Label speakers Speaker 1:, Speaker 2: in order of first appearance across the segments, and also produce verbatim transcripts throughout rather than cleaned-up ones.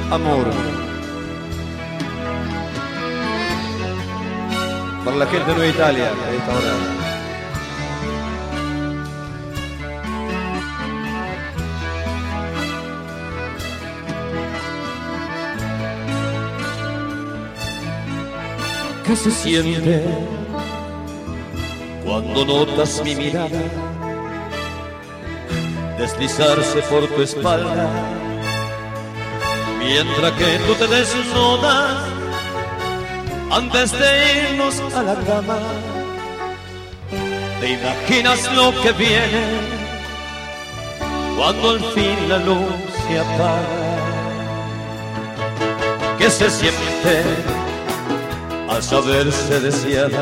Speaker 1: Amor. Para la gente de Nueva Italia, a esta hora. ¿Qué se siente cuando notas mi mirada deslizarse por tu espalda, mientras que tú te desnudas antes de irnos a la cama? ¿Te imaginas lo que viene cuando al fin la luz se apaga? ¿Qué se siente al saberse deseada,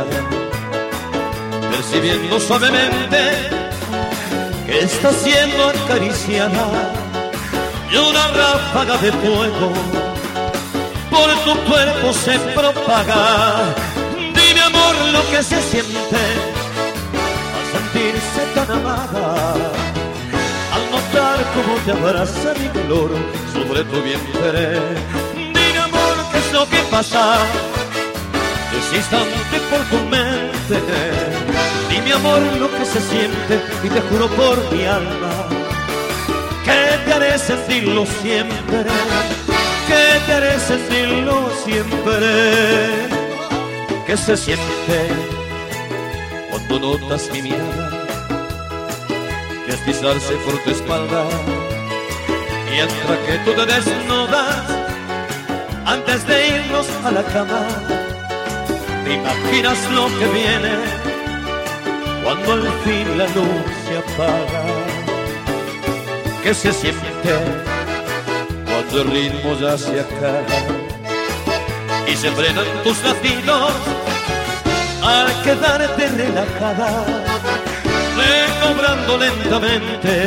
Speaker 1: percibiendo suavemente que está siendo acariciada y una ráfaga de fuego por tu cuerpo se propaga? Dime, amor, lo que se siente al sentirse tan amada, al notar cómo te abraza mi calor sobre tu vientre. Dime, amor, qué es lo que pasa ese instante por tu mente. Dime, amor, lo que se siente y te juro por mi alma que te haré sentirlo siempre, que te haré sentirlo siempre. ¿Qué se siente cuando notas mi mirada deslizarse por tu espalda, mientras que tú te desnudas antes de irnos a la cama? ¿Te imaginas lo que viene cuando al fin la luz se apaga? ¿Qué se siente cuando el ritmo ya se acaba y se frenan tus latidos al quedarte relajada, recobrando lentamente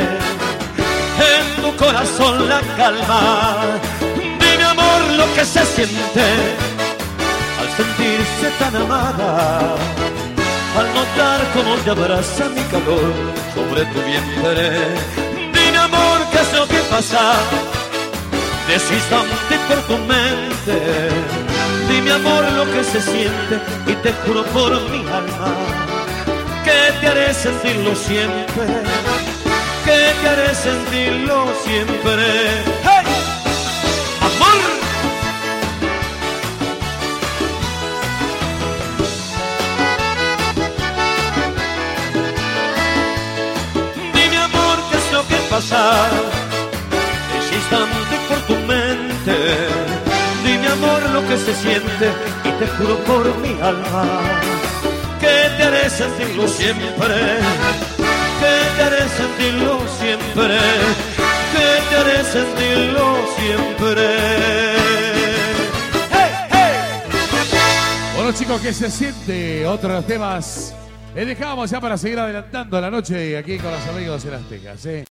Speaker 1: en tu corazón la calma? Dime, amor, lo que se siente al sentirse tan amada, al notar cómo te abraza mi calor sobre tu vientre. Dime, amor, qué es lo que pasa de ese instante por tu mente. Dime, amor, lo que se siente y te juro por mi alma que te haré sentirlo siempre, que te haré sentirlo siempre. ¡Hey! ¡Amor! Pasar ese instante por tu mente. Dime, amor, lo que se siente y te juro por mi alma que te haré sentirlo siempre, que te haré sentirlo siempre, que te haré sentirlo siempre. ¡Hey, hey!
Speaker 2: Bueno, chicos, ¿qué se siente? Otro de los temas. Les dejamos ya para seguir adelantando la noche aquí con los amigos en Aztecas, ¿eh?